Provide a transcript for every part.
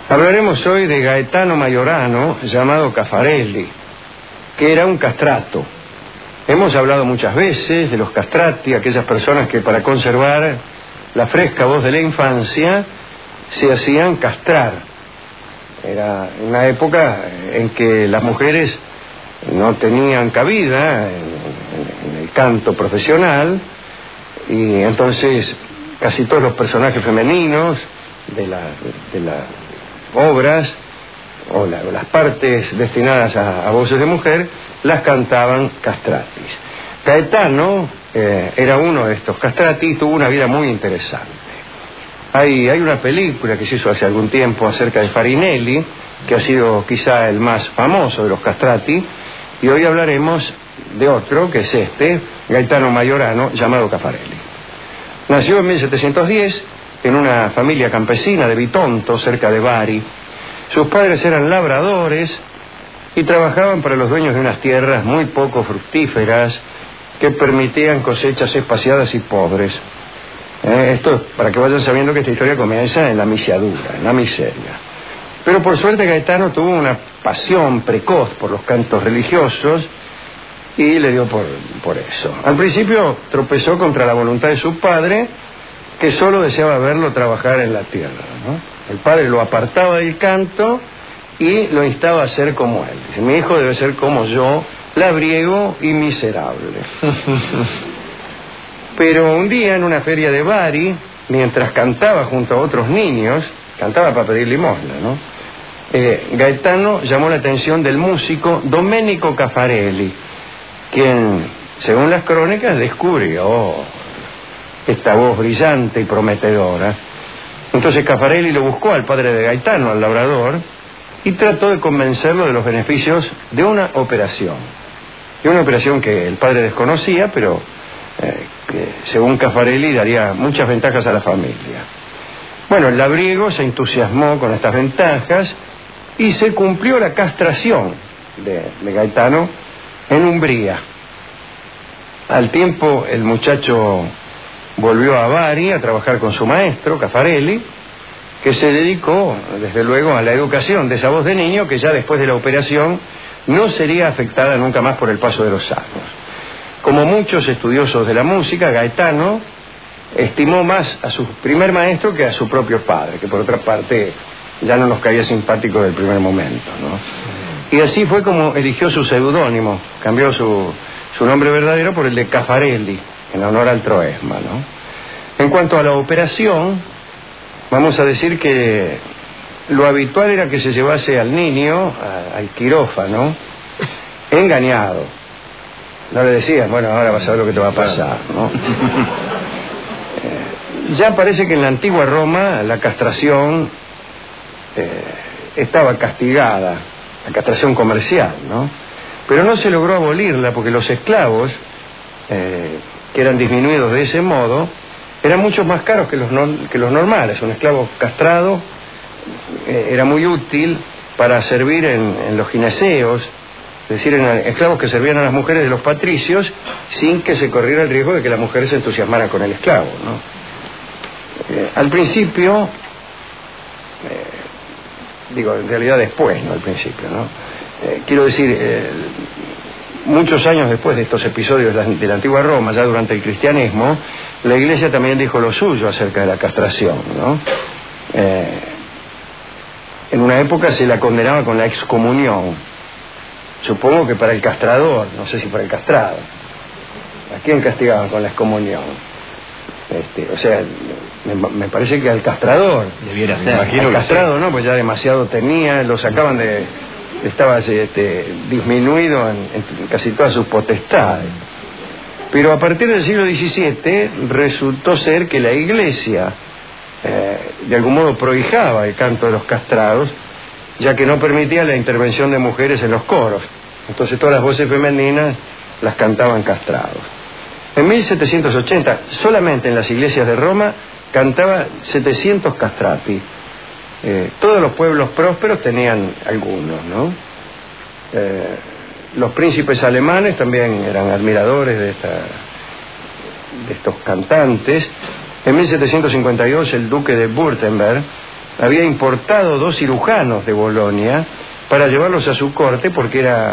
Hablaremos hoy de Gaetano Majorano, llamado Caffarelli, que era un castrato. Hemos hablado muchas veces de los castrati, aquellas personas que para conservar la fresca voz de la infancia se hacían castrar. Era una época en que las mujeres no tenían cabida en el canto profesional, y entonces casi todos los personajes femeninos de las obras o las partes destinadas a voces de mujer las cantaban castratis. Gaetano era uno de estos castrati y tuvo una vida muy interesante. Hay una película que se hizo hace algún tiempo acerca de Farinelli, que ha sido quizá el más famoso de los castrati, y hoy hablaremos de otro, que es Gaetano Majorano, llamado Caffarelli. Nació en 1710 en una familia campesina de Bitonto, cerca de Bari. Sus padres eran labradores y trabajaban para los dueños de unas tierras muy poco fructíferas que permitían cosechas espaciadas y pobres. Esto para que vayan sabiendo que esta historia comienza en la misiadura, en la miseria. Pero por suerte Gaetano tuvo una pasión precoz por los cantos religiosos y le dio por eso. Al principio tropezó contra la voluntad de su padre, que solo deseaba verlo trabajar en la tierra, ¿no? El padre lo apartaba del canto y lo instaba a ser como él. Dice: mi hijo debe ser como yo, labriego y miserable. Pero un día en una feria de Bari, mientras cantaba junto a otros niños, cantaba para pedir limosna, ¿no? Gaetano llamó la atención del músico Domenico Caffarelli, quien, según las crónicas, descubrió esta voz brillante y prometedora. Entonces Caffarelli lo buscó al padre de Gaetano, al labrador, y trató de convencerlo de los beneficios de una operación. De una operación que el padre desconocía, pero que según Caffarelli daría muchas ventajas a la familia. Bueno, el labriego se entusiasmó con estas ventajas y se cumplió la castración de Gaetano en Umbría. Al tiempo el muchacho volvió a Bari a trabajar con su maestro, Caffarelli, que se dedicó, desde luego, a la educación de esa voz de niño que ya después de la operación no sería afectada nunca más por el paso de los años. Como muchos estudiosos de la música, Gaetano estimó más a su primer maestro que a su propio padre, que por otra parte ya no nos caía simpático del primer momento, ¿no? Y así fue como eligió su seudónimo, cambió su nombre verdadero por el de Caffarelli, en honor al troesma, ¿no? En cuanto a la operación, vamos a decir que lo habitual era que se llevase al niño al quirófano engañado. No le decían: bueno, ahora vas a ver lo que te va a pasar, ¿no? Ya parece que en la antigua Roma la castración estaba castigada, la castración comercial, ¿no? Pero no se logró abolirla porque los esclavos, que eran disminuidos de ese modo, eran mucho más caros que los normales. Un esclavo castrado era muy útil para servir en los gineseos, es decir, en esclavos que servían a las mujeres de los patricios sin que se corriera el riesgo de que la mujer se entusiasmara con el esclavo, ¿no? Al principio, digo, en realidad después, no al principio, ¿no? Quiero decir, muchos años después de estos episodios de la antigua Roma, ya durante el cristianismo, la Iglesia también dijo lo suyo acerca de la castración, ¿no? En una época se la condenaba con la excomunión. Supongo que para el castrador, no sé si para el castrado. ¿A quién castigaban con la excomunión? O sea, me parece que al castrador. Debiera ser. Al castrado, ¿no? Pues ya demasiado tenía, lo sacaban estaba disminuido en casi todas sus potestades. Pero a partir del siglo XVII resultó ser que la Iglesia de algún modo prohijaba el canto de los castrados, ya que no permitía la intervención de mujeres en los coros. Entonces todas las voces femeninas las cantaban castrados. En 1780, solamente en las iglesias de Roma, cantaba 700 castrati. Todos los pueblos prósperos tenían algunos, ¿no? Los príncipes alemanes también eran admiradores de estos cantantes. En 1752 el duque de Württemberg había importado 2 cirujanos de Bolonia para llevarlos a su corte, porque era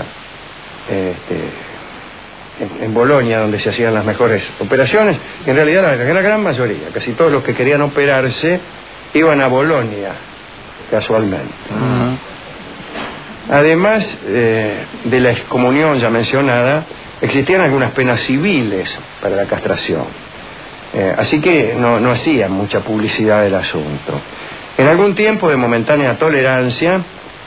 en Bolonia donde se hacían las mejores operaciones. En realidad la gran mayoría, casi todos los que querían operarse, iban a Bolonia, casualmente. Además de la excomunión ya mencionada, existían algunas penas civiles para la castración. Así que no hacían mucha publicidad del asunto. En algún tiempo de momentánea tolerancia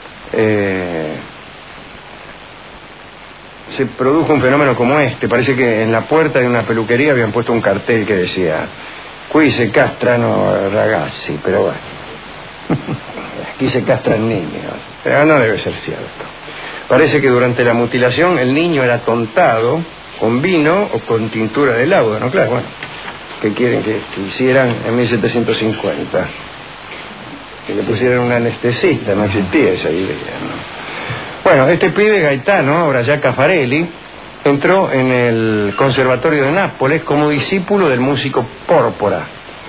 se produjo un fenómeno como este. Parece que en la puerta de una peluquería habían puesto un cartel que decía: "Qui se castrano ragazzi", pero bueno, aquí se castran niños. Pero no debe ser cierto. Parece que durante la mutilación el niño era tontado con vino o con tintura de laudo, ¿no? Claro, bueno, ¿qué quieren que hicieran en 1750? Que le pusieran un anestesista, no existía esa idea, ¿no? Bueno, este pibe Gaetano, ahora ya Caffarelli, entró en el Conservatorio de Nápoles como discípulo del músico Pórpora.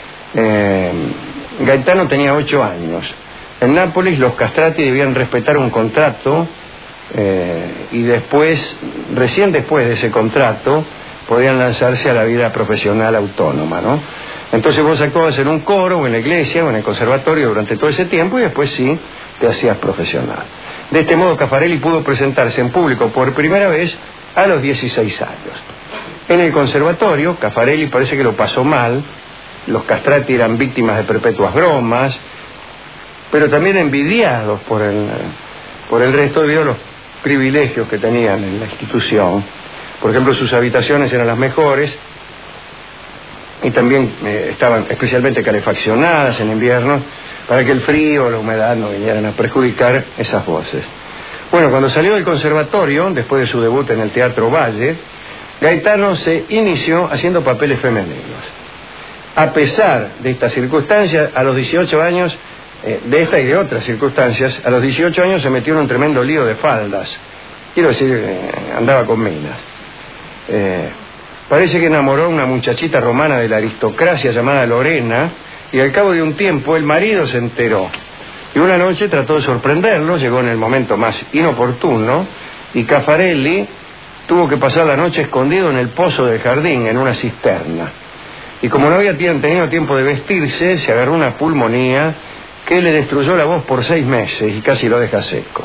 Gaetano tenía 8 años. En Nápoles los castrati debían respetar un contrato y recién después de ese contrato, podían lanzarse a la vida profesional autónoma, ¿no? Entonces vos actuabas en un coro o en la iglesia o en el conservatorio durante todo ese tiempo y después sí te hacías profesional. De este modo Caffarelli pudo presentarse en público por primera vez a los 16 años. En el conservatorio Caffarelli parece que lo pasó mal. Los castrati eran víctimas de perpetuas bromas, pero también envidiados por el resto debido a los privilegios que tenían en la institución. Por ejemplo, sus habitaciones eran las mejores y también estaban especialmente calefaccionadas en invierno para que el frío o la humedad no vinieran a perjudicar esas voces. Bueno, cuando salió del conservatorio, después de su debut en el Teatro Valle, Gaetano se inició haciendo papeles femeninos. A pesar de estas circunstancias, a los 18 años, de esta y de otras circunstancias, a los 18 años se metió en un tremendo lío de faldas. Quiero decir, andaba con minas. Parece que enamoró a una muchachita romana de la aristocracia llamada Lorena, y al cabo de un tiempo el marido se enteró. Y una noche trató de sorprenderlo, llegó en el momento más inoportuno, y Caffarelli tuvo que pasar la noche escondido en el pozo del jardín, en una cisterna. Y como no había tenido tiempo de vestirse, se agarró una pulmonía que le destruyó la voz por 6 meses y casi lo deja seco.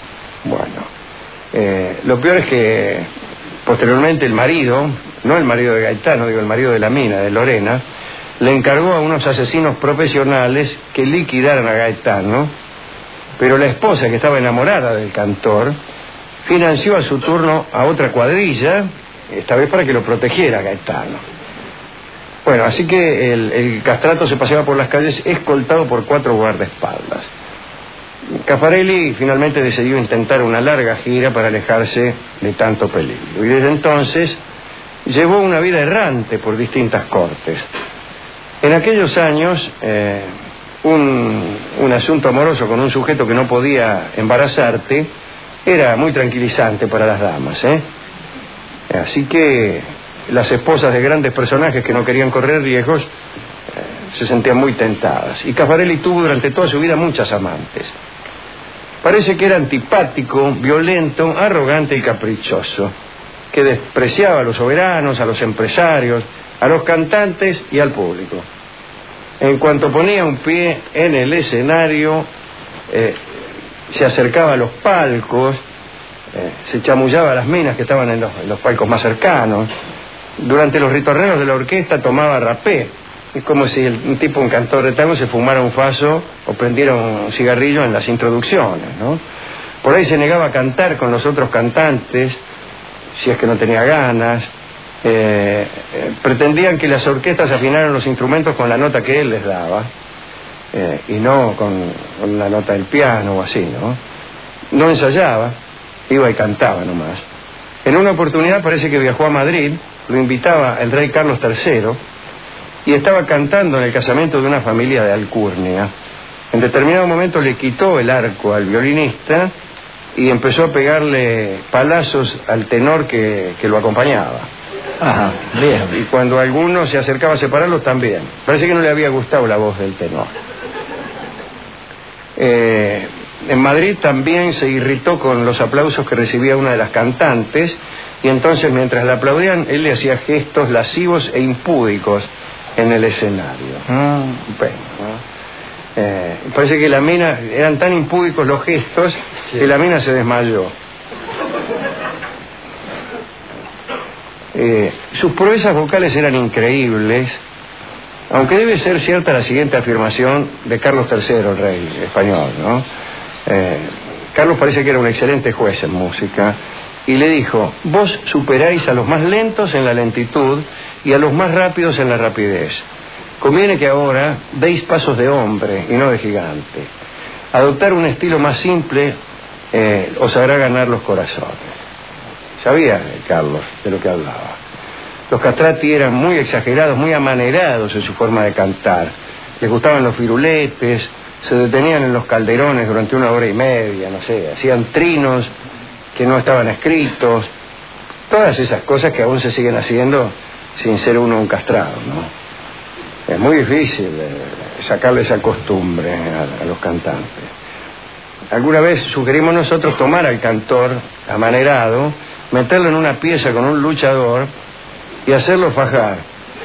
Bueno, lo peor es que posteriormente el marido, no el marido de Gaetano, digo el marido de la mina, de Lorena, le encargó a unos asesinos profesionales que liquidaran a Gaetano, pero la esposa, que estaba enamorada del cantor, financió a su turno a otra cuadrilla, esta vez para que lo protegiera a Gaetano. Bueno, así que el castrato se paseaba por las calles escoltado por 4 guardaespaldas. Caffarelli finalmente decidió intentar una larga gira para alejarse de tanto peligro, y desde entonces llevó una vida errante por distintas cortes. En aquellos años, un asunto amoroso con un sujeto que no podía embarazarte era muy tranquilizante para las damas, Así que las esposas de grandes personajes que no querían correr riesgos se sentían muy tentadas. Y Caffarelli tuvo durante toda su vida muchas amantes. Parece que era antipático, violento, arrogante y caprichoso, que despreciaba a los soberanos, a los empresarios, a los cantantes y al público. En cuanto ponía un pie en el escenario, se acercaba a los palcos, se chamullaba a las minas que estaban en los palcos más cercanos. Durante los ritorneos de la orquesta tomaba rapé. Es como si un cantor de tango se fumara un faso o prendiera un cigarrillo en las introducciones, ¿no? Por ahí se negaba a cantar con los otros cantantes, si es que no tenía ganas. Pretendían que las orquestas afinaran los instrumentos con la nota que él les daba, y no con la nota del piano o así, ¿no? No ensayaba, iba y cantaba nomás. En una oportunidad parece que viajó a Madrid, lo invitaba el rey Carlos III, y estaba cantando en el casamiento de una familia de alcurnia. En determinado momento le quitó el arco al violinista y empezó a pegarle palazos al tenor que lo acompañaba. Ajá, bien. Y cuando alguno se acercaba a separarlos también. Parece que no le había gustado la voz del tenor. En Madrid también se irritó con los aplausos que recibía una de las cantantes, y entonces mientras la aplaudían él le hacía gestos lascivos e impúdicos en el escenario. Parece que la mina, eran tan impúdicos los gestos que la mina se desmayó. Sus proezas vocales eran increíbles, aunque debe ser cierta la siguiente afirmación de Carlos III, el rey español, ¿no? Carlos parece que era un excelente juez en música, y le dijo: vos superáis a los más lentos en la lentitud y a los más rápidos en la rapidez. Conviene que ahora deis pasos de hombre y no de gigante. Adoptar un estilo más simple os hará ganar los corazones. Sabía Carlos de lo que hablaba. Los castrati eran muy exagerados, muy amanerados en su forma de cantar. Les gustaban los firuletes, se detenían en los calderones durante 1 hora y media, no sé, hacían trinos que no estaban escritos, todas esas cosas que aún se siguen haciendo sin ser uno un castrado, ¿no? Es muy difícil sacarle esa costumbre a los cantantes. Alguna vez sugerimos nosotros tomar al cantor amanerado, meterlo en una pieza con un luchador y hacerlo fajar.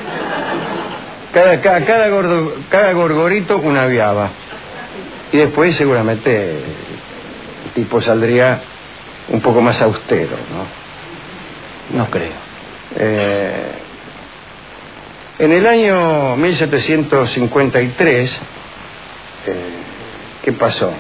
Cada gorgorito una viaba. Y después seguramente el tipo saldría un poco más austero, ¿no? No creo. En el año 1753, ¿qué pasó?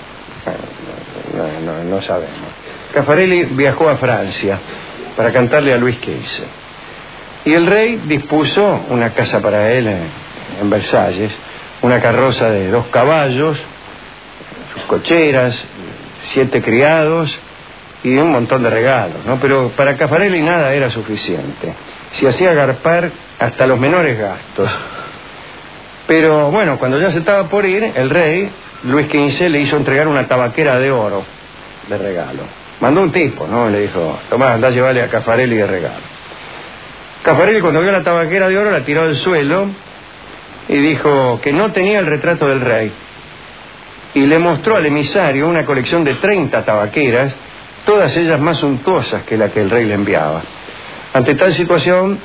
No sabemos. Caffarelli viajó a Francia para cantarle a Luis XV. Y el rey dispuso una casa para él en Versalles, una carroza de 2 caballos, sus cocheras, 7 criados y un montón de regalos, ¿no? Pero para Caffarelli nada era suficiente. Se hacía garpar hasta los menores gastos. Pero bueno, cuando ya se estaba por ir, el rey, Luis XV, le hizo entregar una tabaquera de oro de regalo. Mandó un tipo, ¿no? Le dijo: tomá, andá a llevarle a Caffarelli de regalo. Caffarelli, cuando vio la tabaquera de oro, la tiró al suelo y dijo que no tenía el retrato del rey. Y le mostró al emisario una colección de 30 tabaqueras, todas ellas más suntuosas que la que el rey le enviaba. Ante tal situación,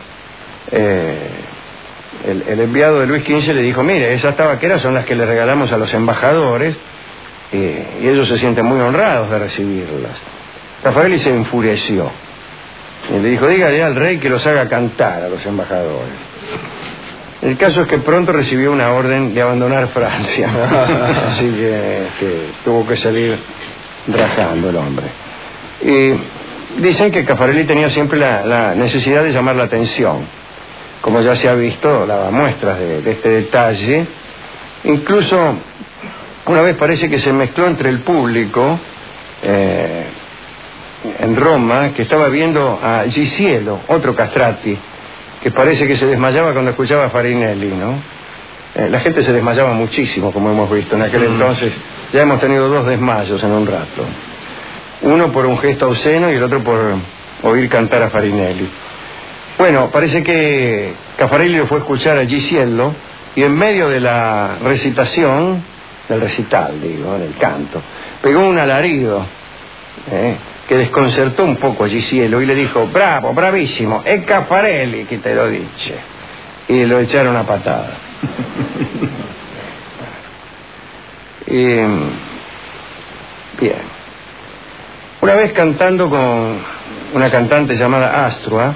el enviado de Luis XV le dijo: mire, esas tabaqueras son las que le regalamos a los embajadores, y ellos se sienten muy honrados de recibirlas. Caffarelli se enfureció y le dijo: dígale al rey que los haga cantar a los embajadores. El caso es que pronto recibió una orden de abandonar Francia, así que tuvo que salir rajando el hombre. Y dicen que Caffarelli tenía siempre la necesidad de llamar la atención. Como ya se ha visto, daba muestras de este detalle. Incluso una vez parece que se mezcló entre el público en Roma, que estaba viendo a Gisielo, otro castrati, que parece que se desmayaba cuando escuchaba a Farinelli, ¿no? La gente se desmayaba muchísimo, como hemos visto en aquel entonces. Ya hemos tenido 2 desmayos en un rato. Uno por un gesto obsceno y el otro por oír cantar a Farinelli. Bueno, parece que Caffarelli lo fue a escuchar a Gisielo, y en medio de la recitación, del recital, digo, del canto, pegó un alarido que desconcertó un poco a Gisielo y le dijo: bravo, bravísimo, es Caffarelli que te lo dice. Y lo echaron a patada. Bien. Una vez cantando con una cantante llamada Astrua,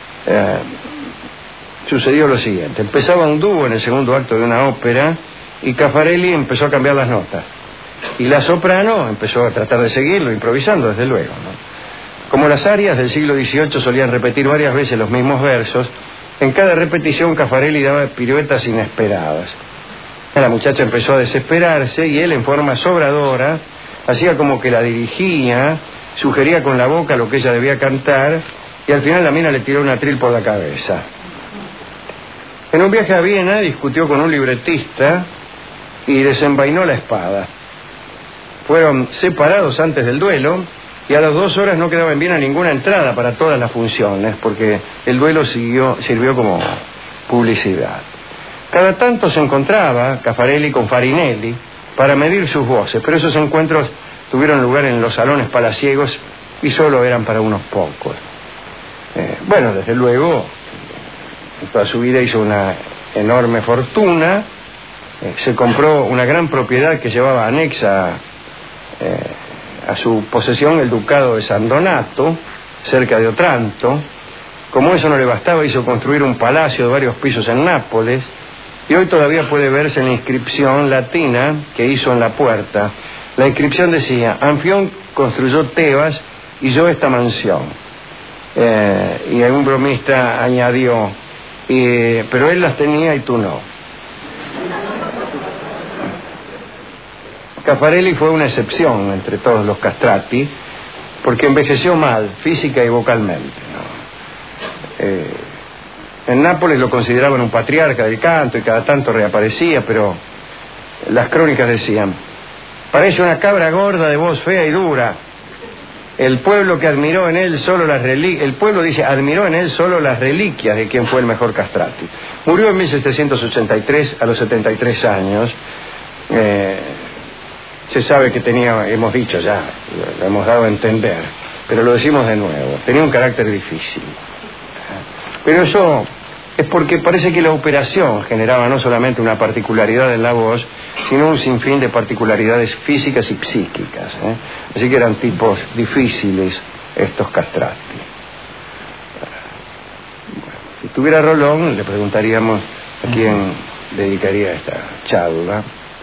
sucedió lo siguiente. Empezaba un dúo en el segundo acto de una ópera y Caffarelli empezó a cambiar las notas. Y la soprano empezó a tratar de seguirlo, improvisando desde luego, ¿no? Como las arias del siglo XVIII solían repetir varias veces los mismos versos, en cada repetición Caffarelli daba piruetas inesperadas. La muchacha empezó a desesperarse y él, en forma sobradora, hacía como que la dirigía, sugería con la boca lo que ella debía cantar, y al final la mina le tiró un atril por la cabeza. En un viaje a Viena discutió con un libretista y desenvainó la espada. Fueron separados antes del duelo y a las 2 horas no quedaba en Viena ninguna entrada para todas las funciones, porque el duelo sirvió como publicidad. Cada tanto se encontraba Caffarelli con Farinelli, para medir sus voces, pero esos encuentros tuvieron lugar en los salones palaciegos y solo eran para unos pocos. Bueno, desde luego, en toda su vida hizo una enorme fortuna, se compró una gran propiedad que llevaba anexa a su posesión el ducado de San Donato, cerca de Otranto. Como eso no le bastaba, hizo construir un palacio de varios pisos en Nápoles, y hoy todavía puede verse la inscripción latina que hizo en la puerta. La inscripción decía: Anfión construyó Tebas y yo esta mansión. Y algún bromista añadió: pero él las tenía y tú no. Caffarelli fue una excepción entre todos los castrati, porque envejeció mal, física y vocalmente, ¿no? En Nápoles lo consideraban un patriarca del canto y cada tanto reaparecía, pero las crónicas decían: parece una cabra gorda de voz fea y dura. El pueblo que admiró en él solo las reliquias, admiró en él solo las reliquias de quien fue el mejor castrati. Murió en 1783 a los 73 años. Se sabe que tenía, hemos dicho ya, lo hemos dado a entender, pero lo decimos de nuevo, tenía un carácter difícil. Pero eso es porque parece que la operación generaba no solamente una particularidad en la voz, sino un sinfín de particularidades físicas y psíquicas, Así que eran tipos difíciles estos castrati. Bueno, si tuviera Rolón, le preguntaríamos a quién dedicaría esta charla.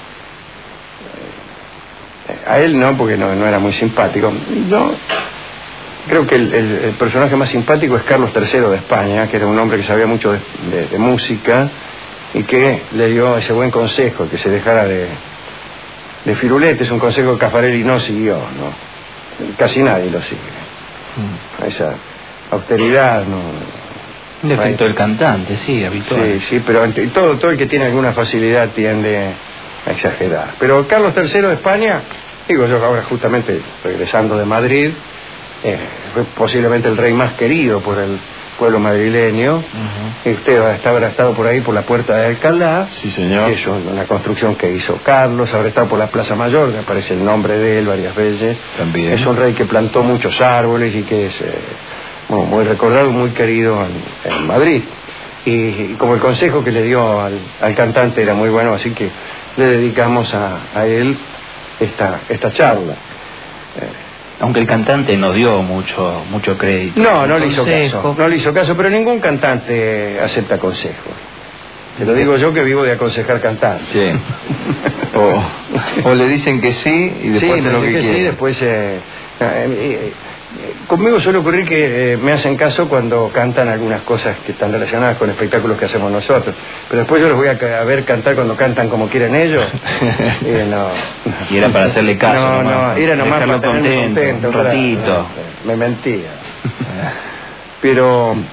A él no, porque no era muy simpático. Yo creo que el personaje más simpático es Carlos III de España, que era un hombre que sabía mucho de música y que le dio ese buen consejo, que se dejara de firuletes, un consejo que Caffarelli no siguió, ¿no? Casi nadie lo sigue. Esa austeridad, ¿no? Un defecto del cantante, sí, habitual. Sí, pero todo el que tiene alguna facilidad tiende a exagerar. Pero Carlos III de España, digo yo ahora justamente regresando de Madrid, fue posiblemente el rey más querido por el pueblo madrileño. Usted habrá estado por ahí por la Puerta de Alcalá. Sí, señor. Que es una construcción que hizo Carlos. Habrá estado por la Plaza Mayor, que aparece el nombre de él varias veces. También. Es un rey que plantó muchos árboles y que es muy recordado y muy querido en Madrid. Y como el consejo que le dio al cantante era muy bueno, así que le dedicamos a él esta charla. Aunque el cantante no dio mucho crédito. No le hizo caso, pero ningún cantante acepta consejos. Te lo digo yo, que vivo de aconsejar cantantes. Sí. o le dicen que sí y después hacen lo que quieren. Sí, después conmigo suele ocurrir que me hacen caso cuando cantan algunas cosas que están relacionadas con espectáculos que hacemos nosotros, pero después yo los voy a ver cantar cuando cantan como quieren ellos. Y era para hacerle caso. Era nomás para tenerme contento, un ratito. Me mentía. Pero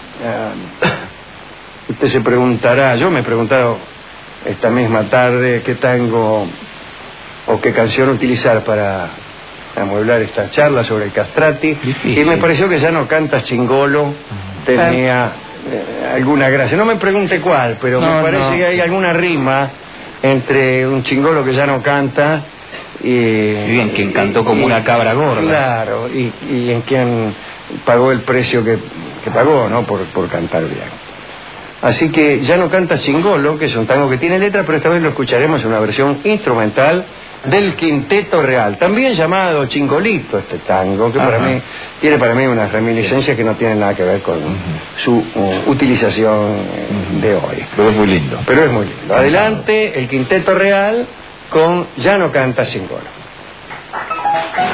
usted se preguntará, yo me he preguntado esta misma tarde qué tango o qué canción utilizar para amueblar esta charla sobre el castrati. Difícil. Y me pareció que Ya no cantas chingolo tenía alguna gracia. No me pregunte cuál, pero me parece que hay alguna rima entre un chingolo que ya no canta y en quien cantó como una cabra gorda. Claro, y en quien pagó el precio que pagó, ¿no? Por cantar bien. Así que Ya no cantas chingolo, que es un tango que tiene letra, pero esta vez lo escucharemos en una versión instrumental del Quinteto Real, también llamado Chingolito este tango, que tiene para mí unas reminiscencias que no tienen nada que ver con su utilización de hoy. Pero es muy lindo. Adelante, el Quinteto Real con Ya no cantas chingolo.